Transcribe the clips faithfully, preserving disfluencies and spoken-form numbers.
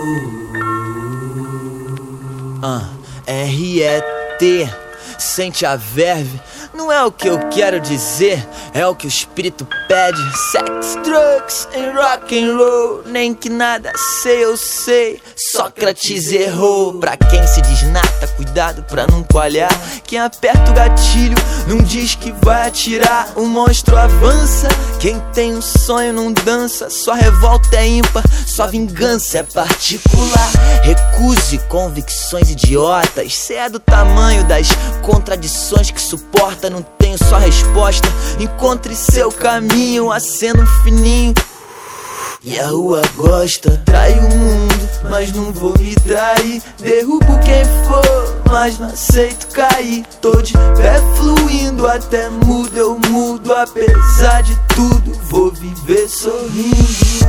Ah, R E T, sente a verve. Não é o que eu quero dizer, é o que o espírito pede. Sex, drugs e rock and roll. Nem que nada sei, eu sei. Sócrates errou. Pra quem se desnata, cuidado pra não coalhar. Quem aperta o gatilho não diz que vai atirar. O monstro avança. Quem tem um sonho não dança. Sua revolta é ímpar, sua vingança é particular. Recuse convicções idiotas. Cê é do tamanho das contradições que suporta. Não tenho só resposta. Encontre seu caminho, acenda um fininho e a rua gosta. Trai o mundo, mas não vou me trair. Derrubo quem for, mas não aceito cair. Tô de pé fluindo, até mudo eu mudo. Apesar de tudo, vou viver sorrindo.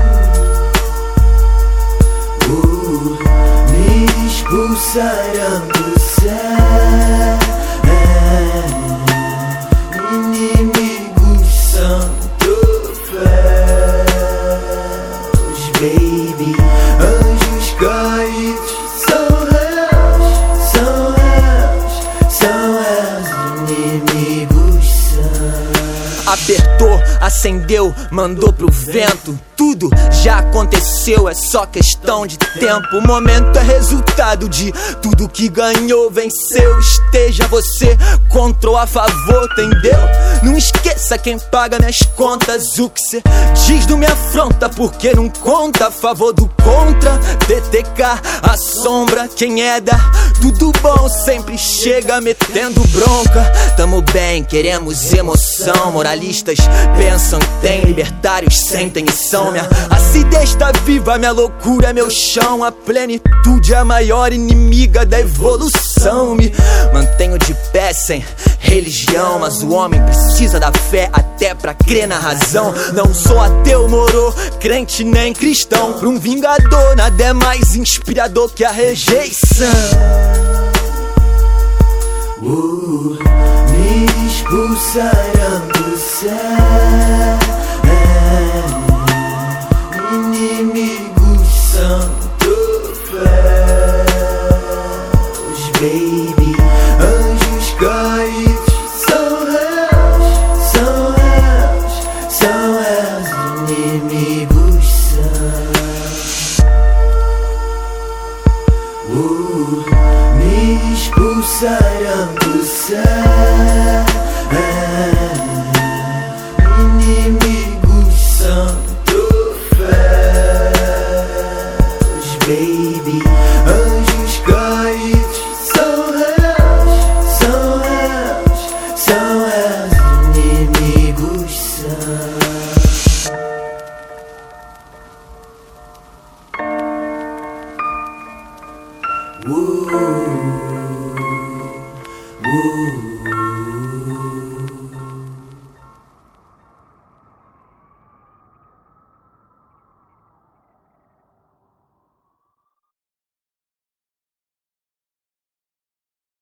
uh, Me expulsarão do céu. Inimigos são troféus, baby. Anjos caídos são réus, são réus, são réus. Inimigos são. Apertou, acendeu, mandou pro vento. Tudo já aconteceu, é só questão de tempo. O momento é resultado de tudo que ganhou, venceu. Esteja você contra ou a favor, entendeu? Não esqueça quem paga minhas contas. O que cê diz não me afronta, porque não conta a favor do contra. T T K, a sombra, quem é da tudo bom sempre chega metendo bronca. Tamo bem, queremos emoção. Moralistas pensam que tem, libertários sentem e são. Minha acidez tá viva, minha loucura é meu chão. A plenitude é a maior inimiga da evolução. Me mantenho de pé sem religião, mas o homem precisa da fé até pra crer na razão. Não sou ateu, moro, crente nem cristão. Pra um vingador nada é mais inspirador que a rejeição. uh, Me expulsarão do céu. Inimigos são troféus, baby. Anjos caídos são réus, são réus, são réus. Inimigos são. uh, Me expulsarão do céu. Inimigos são baby. Anjos caídos são réus, são réus, são réus. Inimigos são. uh, uh, uh.